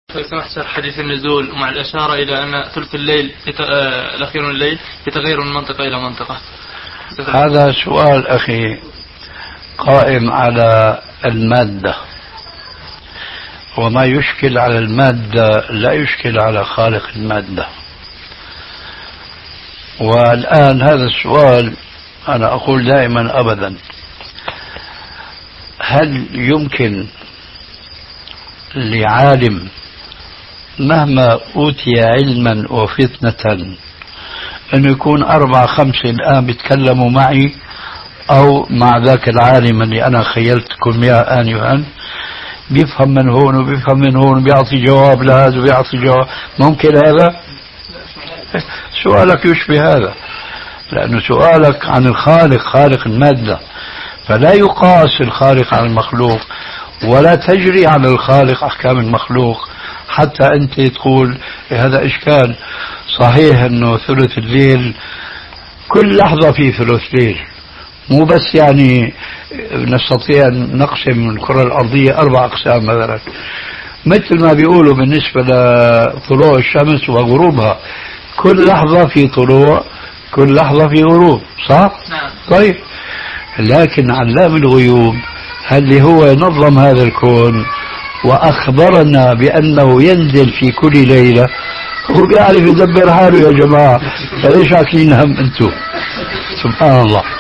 لو سمحت شرح حديث النزول مع الإشارة إلى أن ثلث الليل الأخير من الليل يتغير من منطقة إلى منطقة. هذا سؤال أخي قائم على المادة، وما يشكل على المادة لا يشكل على خالق المادة. والآن هذا السؤال أنا أقول دائما أبدا، هل يمكن لعالم مهما أوتي علما وفتنة أن يكون 4 5 الآن بيتكلموا معي أو مع ذاك العالم اللي أنا خيلتكم إياه آنفا بيفهم من هون وبيفهم من هون بيعطي جواب لهذا وبيعطي جواب؟ ممكن هذا؟ سؤالك يشبه هذا، لأنه سؤالك عن الخالق، خالق المادة، فلا يقاس الخالق على المخلوق ولا تجري على الخالق أحكام المخلوق حتى أنت تقول هذا إشكال. صحيح أنه ثلث الليل كل لحظة في ثلث ليل، مو بس يعني نستطيع أن نقسم الكرة الأرضية 4 أقسام مثلا، مثل ما بيقولوا بالنسبة لطلوع الشمس وغروبها، كل لحظة في طلوع كل لحظة في غروب، صح؟ نعم. طيب، لكن علام الغيوب اللي هو نظم هذا الكون وأخبرنا بأنه ينزل في كل ليلة، هو بيعرف يدبر حاله يا جماعة، فليش عاكلين هم أنتم؟ سبحان الله.